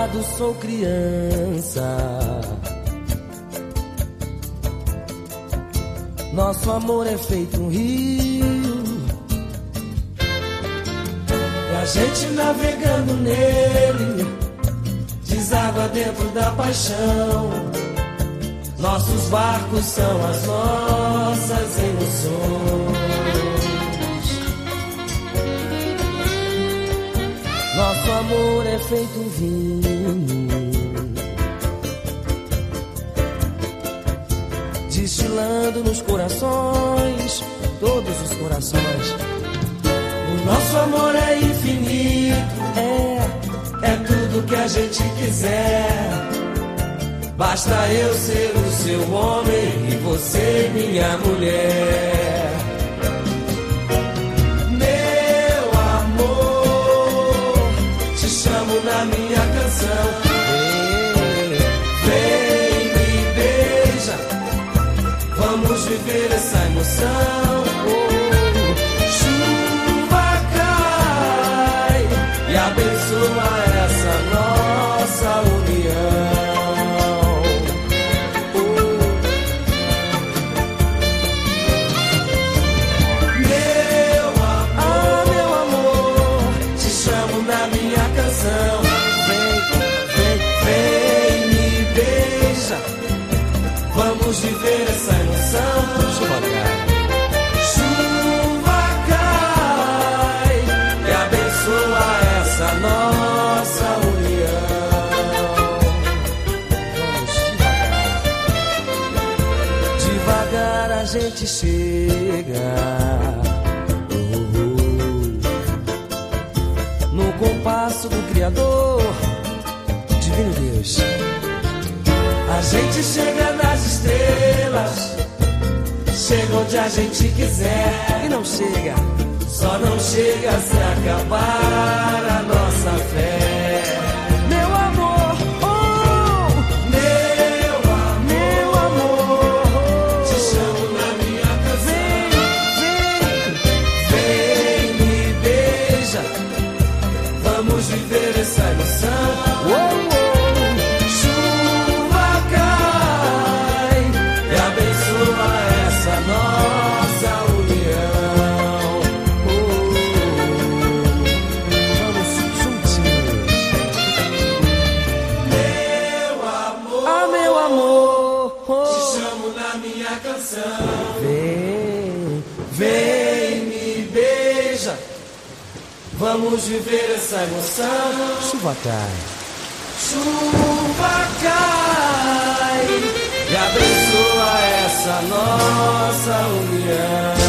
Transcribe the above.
lado sou criança. Nosso amor é feito um rio, e a gente navegando nele deságua dentro da paixão. Nossos barcos são as nossas emoções. Nosso amor é feito um vinho, destilando nos corações, todos os corações. O nosso amor é infinito, é tudo que a gente quiser. Basta eu ser o seu homem e você minha mulher. Meu amor, te chamo na minha canção. Vem, me beija, vamos viver essa emoção. Chuva cai e abençoa essa nossa união. Vamos viver essa emoção. Chuva cai e abençoa essa nossa união. Vamos devagar a gente chega no compasso do Criador, Divino Deus. A gente chega nas estrelas, chega onde a gente quiser. E não chega, só não chega se acabar a nossa fé. Meu amor, oh, meu amor, te chamo na minha canção. Vem, me beija, vamos viver essa emoção. Vem, me beija, vamos viver essa emoção. Chuva cai e abençoa essa nossa união.